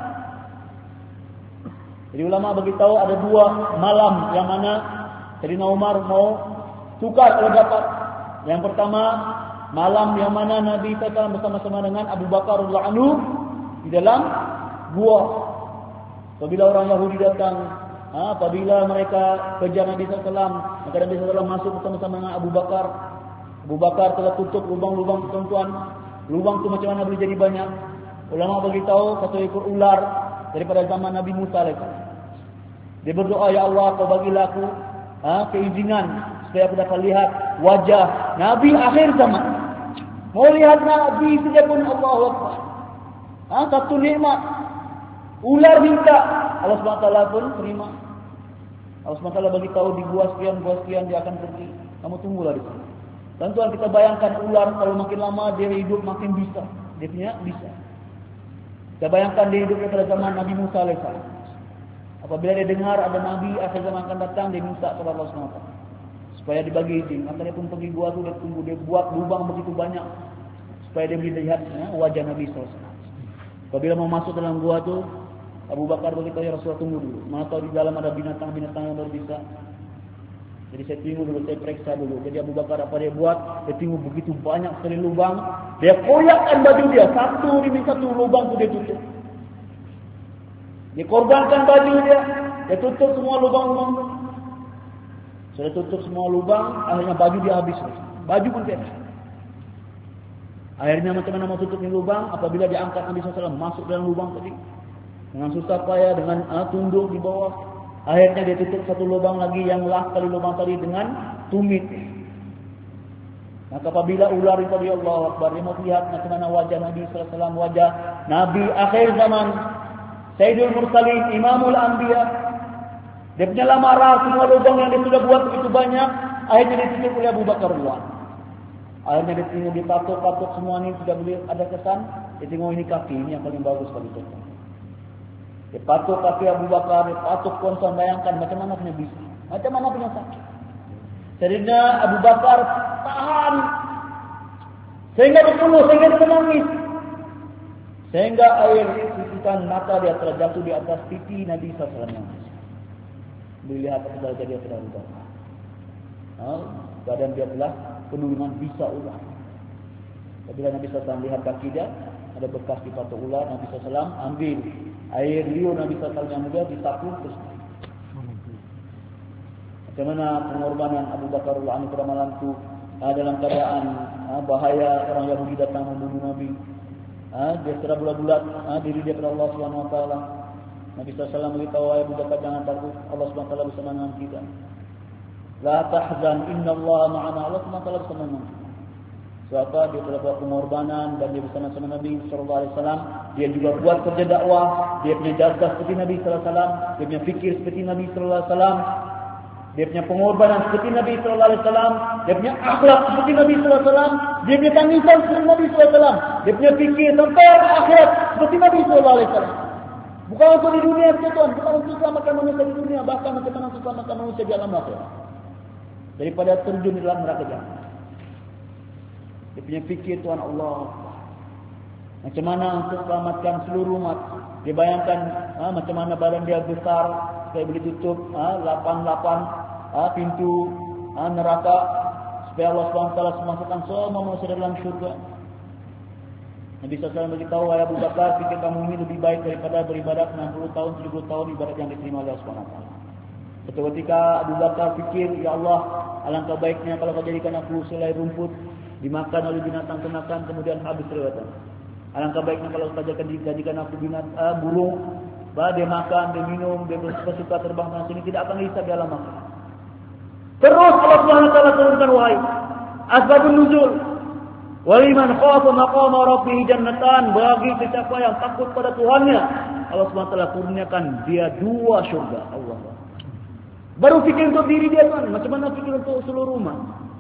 Jadi ulama beritahu ada dua malam yang mana Sayyidina Umar mau tukar kalau dapat. Yang pertama, malam yang mana Nabi SAW bersama-sama dengan Abu Bakar radhiyallahu anhu di dalam gua. Apabila orang Yahudi datang, apabila mereka kejar Nabi SAW, maka Nabi SAW masuk bersama-sama dengan Abu Bakar. Abu Bakar telah tutup lubang-lubang tuan-tuan. Lubang itu macam mana boleh jadi banyak? Ulama beritahu satu ekor ular daripada zaman Nabi Musa alaihissalam. Dia berdoa, ya Allah, kau bagilah aku keizinan supaya aku dapat lihat wajah Nabi akhir zaman. Mau lihat Nabi saja pun Allahu Akbar. Satu nikmat. Ular minta, Allah SWT pun terima. Allah SWT bagi tahu di gua sekian dia akan pergi. Kamu tunggulah di sana. Tuan-tuan, kita bayangkan ular kalau makin lama dia hidup makin bisa. Dia punya bisa. Kita bayangkan dia hidup pada zaman Nabi Musa alaihissalam. Apabila dia dengar ada Nabi akhir zaman akan datang, dia minta kepada Allah SWT supaya dibagi izin. Maka dia pun pergi gua tu, dia tunggu, dia buat lubang begitu banyak supaya dia boleh lihat wajah Nabi SAW. Apabila mau masuk dalam gua tu, Abu Bakar berkata, ya Rasulullah, tunggu dulu. Mana tahu di dalam ada binatang-binatang yang baru bisa. Jadi saya tunggu dulu, saya periksa dulu. Jadi Abu Bakar apa dia buat? Dia tunggu begitu banyak sekali lubang. Dia koyakkan baju dia, satu demi satu lubang tu dia tutup. Dia korbankan baju dia. Dia tutup semua lubang-lubang tu. Sudah tutup semua lubang, akhirnya baju dia habis. Baju pun tidak. Akhirnya macam mana mau tutup ni lubang? Apabila dia angkat Nabi SAW masuk dalam lubang tadi. Dengan susah payah, dengan tunduk di bawah. Akhirnya dia tutup satu lubang lagi yang lah kali lubang tadi dengan tumit. Maka apabila ular itu dia Allah Akbar, dia mau lihat macam mana wajah Nabi SAW, wajah Nabi akhir zaman, Sayyidul Mursalin, Imamul Anbiya. Dia punya lamaran, semua lubang yang dia sudah buat begitu banyak, akhirnya ditutup oleh Abu Bakar radhiyallahu anhu. Akhirnya dia tengok, dia patok-patok semua ni sudah boleh ada kesan. Dia tengok ini kaki, ini yang paling bagus kali contoh. Dia patok kaki Abu Bakar, dia patok konson, bayangkan macam mana punya bisa, macam mana punya sakit. Sayyidina Abu Bakar tahan sehingga berpeluh, sehingga dia menangis, sehingga air sisikan mata dia terjatuh di atas pipi Nabi SAW. Dilihat apa saja dia telah berubah. Badan dia telah penuh dengan bisa ular. Apabila Nabi SAW lihat kaki dia, ada bekas di patok ular, Nabi SAW ambil air liur Nabi SAW yang mulia, disapu terus. Macam mana pengorbanan Abu Bakar radhiyallahu anhu pada malam itu dalam keadaan bahaya orang Yahudi datang membunuh Nabi. Dia secara bulat-bulat diri dia kepada Allah Subhanahu wa taala. Nabi SAW beritahu Abu Bakar, jangan takut, Allah Subhanahu wa taala bersama dengan kita. La tahzan, innallaha ma'ana, Allah Subhanahu wa taala bersama dengan kita. Sebab dia telah buat pengorbanan dan dia bersama-sama Nabi sallallahu alaihi wasallam. Dia juga buat kerja dakwah, dia punya jasa seperti Nabi sallallahu alaihi wasallam, dia punya fikir seperti Nabi sallallahu alaihi wasallam. Dia punya pengorbanan seperti Nabi sallallahu alaihi wasallam, dia punya akhlak seperti Nabi sallallahu alaihi wasallam, dia punya tangisan seperti Nabi sallallahu alaihi wasallam, dia punya fikir sampai akhirat seperti Nabi sallallahu alaihi wasallam. Bukan untuk di dunia saja tuan, bukan untuk selamatkan manusia di dunia, bahkan untuk selamatkan manusia di alam akhirat. Daripada terjun di dalam neraka jahanam. Dia punya fikir Tuhan Allah. Macam mana untuk selamatkan seluruh umat. Dia bayangkan macam mana badan dia besar, supaya boleh tutup 8 pintu neraka, supaya Allah SWT memasukkan semua manusia dalam syurga. Nabi SAW beritahu, wahai Abu Bakar, fikir kamu ini lebih baik daripada beribadat 60 tahun, 70 tahun ibadat yang diterima oleh Allah SWT. Satu ketika Abu Bakar fikir, ya Allah, alangkah baiknya kalau kau jadikan aku selai rumput, dimakan oleh binatang ternakan, kemudian habis lewatan. Alangkah baiknya kalau kau jadikan aku burung, dia makan, dia minum, dia suka terbang sana sini, tidak akan hisab di alam akhirat. Terus Allah Subhanahu wa taala turunkan wahai asbabun nuzul. Waliman khafa maqama rabbih jannatan, bagi siapa yang takut pada Tuhannya, Allah Subhanahu wa taala kurniakan dia 2 syurga. Allah. Baru fikir untuk diri dia tuan, macam mana fikir untuk seluruh umat.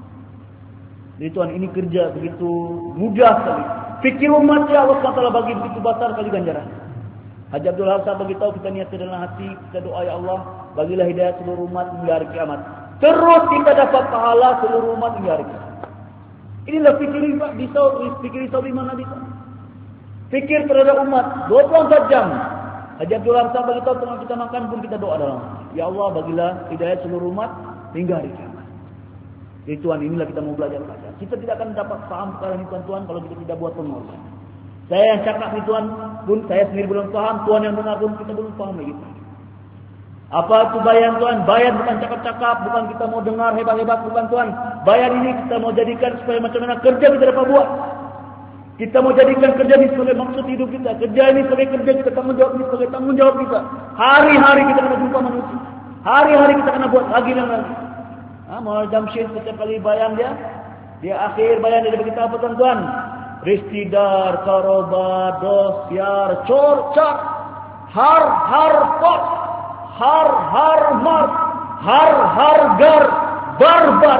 Jadi tuan, ini kerja begitu mudah sekali. Fikir umat ya Allah SWT bagi begitu besar kali ganjaran. Haji Abdul Hasan beritahu kita niat dalam hati, kita doa ya Allah, bagilah hidayah seluruh umat hingga hari kiamat. Terus kita dapat pahala seluruh umat hingga hari kiamat. Inilah fikir risau iman Nabi. Fikir terhadap umat 24 jam. Haji Abdul Hasan beritahu tengah kita makan pun kita doa dalam hati. Ya Allah, bagilah hidayah seluruh umat hingga hari kiamat. Jadi tuan, inilah kita mau belajar. Kita tidak akan dapat faham perkara ini tuan-tuan kalau kita tidak buat pengorbanan. Saya yang cakap ni tuan pun saya sendiri belum faham, tuan yang dengar pun kita belum faham lagi. Apa itu bayan tuan? Bayan bukan cakap-cakap, bukan kita mau dengar hebat-hebat, bukan tuan. Bayan ini kita mau jadikan supaya macam mana kerja kita dapat buat. Kita mau jadikan kerja ini sebagai maksud hidup kita. Kerja ini sebagai kerja kita, tanggungjawab ini sebagai tanggungjawab kita. Hari-hari kita kena jumpa manusia. Hari-hari kita kena buat lagi dan lagi. Maulana Jamshid setiap kali bayan dia akhir bayan dia berkata apa tuan-tuan? Ristidar, karoba, dosyar, corcar, har pot, har mar, har gar, barbar.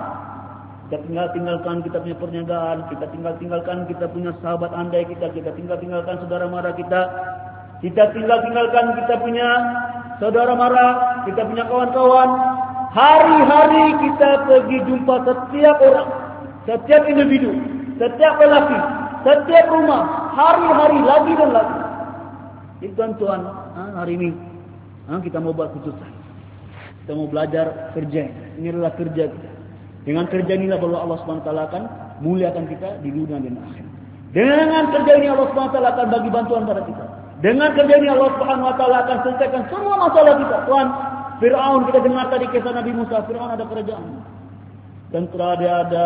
Kita tinggalkan kita punya perniagaan, kita tinggalkan kita punya sahabat andai kita tinggalkan saudara mara kita tinggalkan kita punya saudara mara, kita punya kawan-kawan. Hari-hari kita pergi jumpa setiap orang, setiap individu, setiap lelaki, setiap rumah, hari-hari lagi dan lagi. Jadi tuan-tuan, hari ini kita mau buat keputusan. Kita mau belajar kerja. Ini adalah kerja kita. Dengan kerja inilah baru Allah SWT akan muliakan kita di dunia dan akhirat. Dengan kerja ini Allah SWT akan bagi bantuan pada kita. Dengan kerja ini Allah SWT akan selesaikan semua masalah kita. Tuan, Fir'aun kita dengar tadi kisah Nabi Musa. Fir'aun ada kerajaan. Tentera dia ada,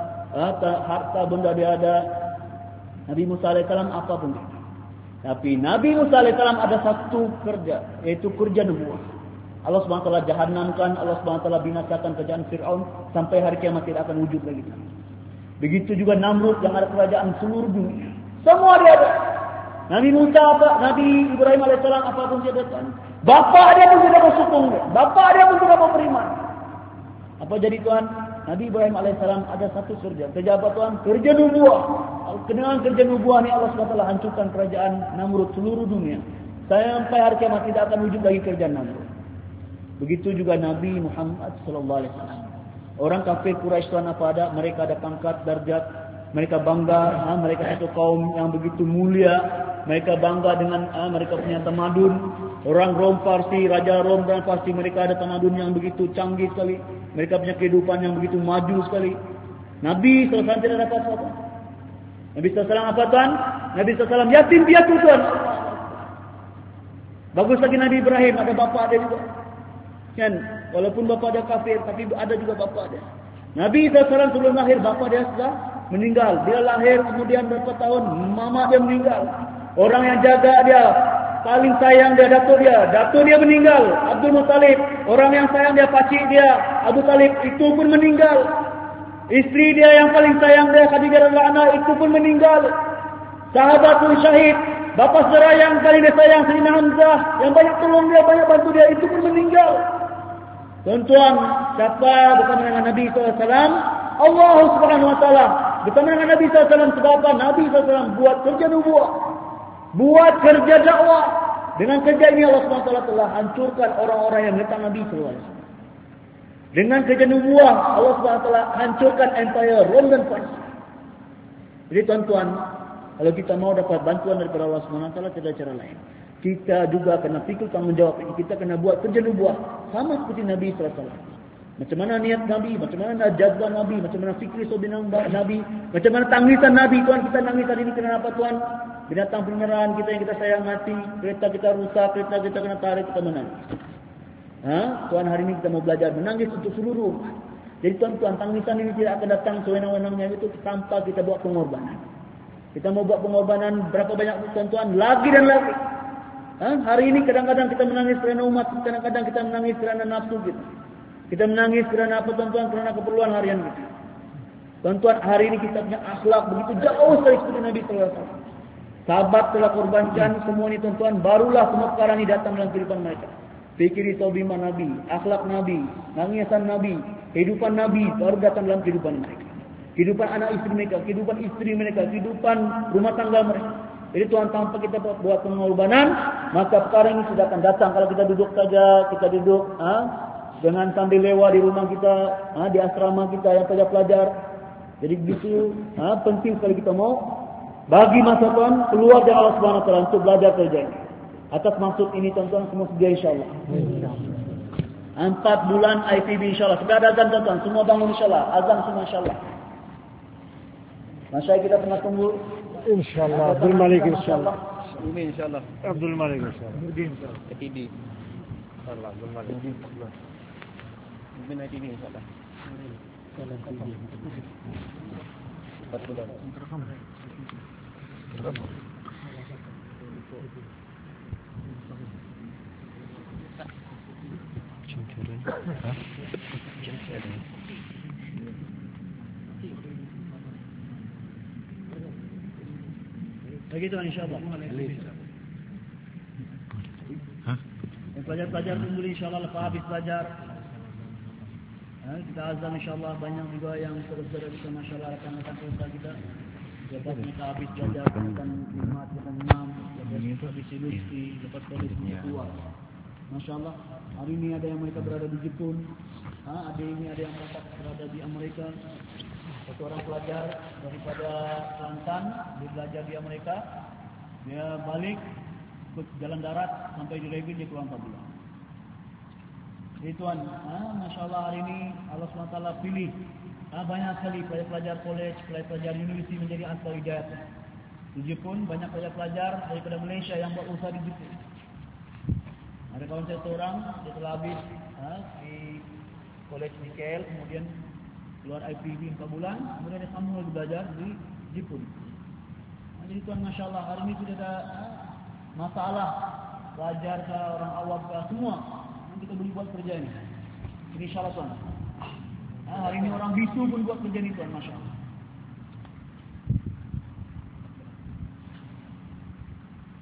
harta benda dia ada. Nabi Musa AS apapun. Tapi Nabi Musa AS ada satu kerja, yaitu kerja nubuah. Allah SWT jahannamkan, Allah SWT binasakan kerajaan Fir'aun sampai hari kiamat tidak akan wujud lagi. Begitu juga Namrud yang ada kerajaan seluruh dunia. Semua dia ada. Nabi Musa apa? Nabi Ibrahim AS apapun dia datang. Bapa dia pun tidak bersukung dia. Bapa dia pun tidak mau beriman. Apa jadi tuan? Nabi Ibrahim AS ada satu kerja. Kerja apa tuan? Kerja nubuah. Dengan kerja nubuah ni Allah SWT hancurkan kerajaan Namrud seluruh dunia. Sampai hari kiamat tidak akan wujud lagi kerajaan Namrud. Begitu juga Nabi Muhammad SAW. Orang kafir Quraisy tuan apa ada? Mereka ada pangkat, darjat. Mereka bangga, mereka satu kaum yang begitu mulia. Mereka bangga dengan mereka punya tamadun. Orang Rom Parsi, Raja Rom dan Parsi, mereka ada tamadun yang begitu canggih sekali. Mereka punya kehidupan yang begitu maju sekali. Nabi SAW tidak dapat apa. Nabi SAW apa tuan? Nabi SAW yatim piatu tuan. Bagus lagi Nabi Ibrahim, ada bapa dia juga. Kan? Walaupun bapa dia kafir, tapi ada juga bapa dia. Nabi SAW sebelum lahir, bapa dia sudah meninggal. Dia lahir kemudian berapa tahun, mama dia meninggal. Orang yang jaga dia, paling sayang dia, datuk dia meninggal. Abdul Muttalib, orang yang sayang dia, pakcik dia, Abu Talib, itu pun meninggal. Isteri dia yang paling sayang dia, Khadijah radhiyallahu anha, itu pun meninggal. Sahabat pun syahid. Bapa saudara yang paling dia sayang, Sayyidina Hamzah, yang banyak tolong dia, banyak bantu dia, itu pun meninggal. Tuan-tuan, siapa bersama dengan Nabi SAW? Allah Subhanahu Wa Taala. Bersama dengan Nabi SAW, sebab apa? Nabi SAW buat kerja nubuah, buat kerja dakwah. Dengan kerja ini Allah Subhanahu Wa Taala telah hancurkan orang-orang yang menentang Nabi SAW. Dengan kerja nubuah, Allah Subhanahu Wa Taala hancurkan empire Rom dan Parsi. Jadi tuan-tuan, kalau kita mau dapat bantuan daripada Allah Subhanahu Wa Taala, tidak ada cara lain. Kita juga kena fikir tanggungjawab ini. Kita kena buat kerja nubuah sama seperti Nabi SAW. Macam mana niat Nabi, macam mana jazbah Nabi, macam mana fikir sobinang Nabi, macam mana tangisan Nabi. Tuan, kita nangis hari ini kerana apa tuan? Binatang peliharaan kita yang kita sayang mati, kereta kita rusak, kereta kita kena tarik, kita menangis. Tuan, hari ini kita mau belajar menangis untuk seluruh umat. Jadi tuan-tuan, tangisan ini tidak akan datang sewenang-wenangnya itu tanpa kita buat pengorbanan. Kita mau buat pengorbanan berapa banyak tuan-tuan? Lagi dan lagi. Hari ini kadang-kadang kita menangis kerana umat, kadang-kadang kita menangis kerana nafsu kita. Kita menangis kerana apa tuan-tuan? Kerana keperluan harian kita. Tuan-tuan, hari ini kita punya akhlak begitu jauh sekali seperti Nabi SAW. Sahabat telah korbankan semua ini tuan-tuan, barulah semua perkara ini datang dalam kehidupan mereka. Fikir taubiman Nabi, akhlak Nabi, nangisan Nabi, kehidupan Nabi baru datang dalam kehidupan mereka. Kehidupan anak istri mereka, kehidupan istri mereka, kehidupan rumah tangga mereka. Jadi tuan, tanpa kita buat pengorbanan, maka perkara ini tidak akan datang. Kalau kita duduk saja, kita duduk dengan sambil lewat di rumah kita, di asrama kita yang pelajar-pelajar. Jadi begitu penting sekali kita mau bagi masa tuan keluar dari Allah Subhanahu Wa Taala untuk belajar kerja ini. Atas maksud ini tuan-tuan semua sedia insyaAllah. 4 bulan IPB insyaAllah. Sudah ada azan tuan-tuan, semua bangun insyaAllah. Azan semua insyaAllah. Masyarakat kita pernah tunggu. InsyaAllah Abdul Malik insyaAllah. Umi insyaAllah. Abdul Malik insyaAllah. ITB insyaAllah. Abdul Malik Umi ITB insyaAllah. 4 bulan. Lagi tuan insyaAllah. Yang pelajar-pelajar tunggu insyaAllah lepas habis belajar. Kita azan insyaAllah, banyak juga yang saudara-saudara kita masyaAllah rakan-rakan keluarga kita. Lepas kita habis belajar, akan khidmat, akan imam, lepas habis ilusi, lepas habis keluar. MasyaAllah, hari ini ada yang mereka berada di Jepun, ada yang berada di Amerika. Satu orang pelajar daripada Kelantan, dia belajar di Amerika, dia balik ikut jalan darat sampai di Revit, dia keluar 4 bulan. Jadi tuan, Masya Allah hari ini Allah SWT pilih banyak sekali pelajar-pelajar college, pelajar-pelajar universiti menjadi asal hidayat. Di Jepun banyak pelajar-pelajar daripada Malaysia yang buat usaha di Jepun. Ada kawan saya seorang, dia telah habis di college di KL, kemudian keluar IPB 4 bulan, kemudian dia sambung lagi belajar di Jepun. Jadi tuan, Masya Allah hari ini tidak ada masalah pelajar ke orang awam ke semua kita boleh buat kerja ini. Ini insyaAllah tuan. Hari ini orang bisu pun buat kerja ini tuan, Masya Allah.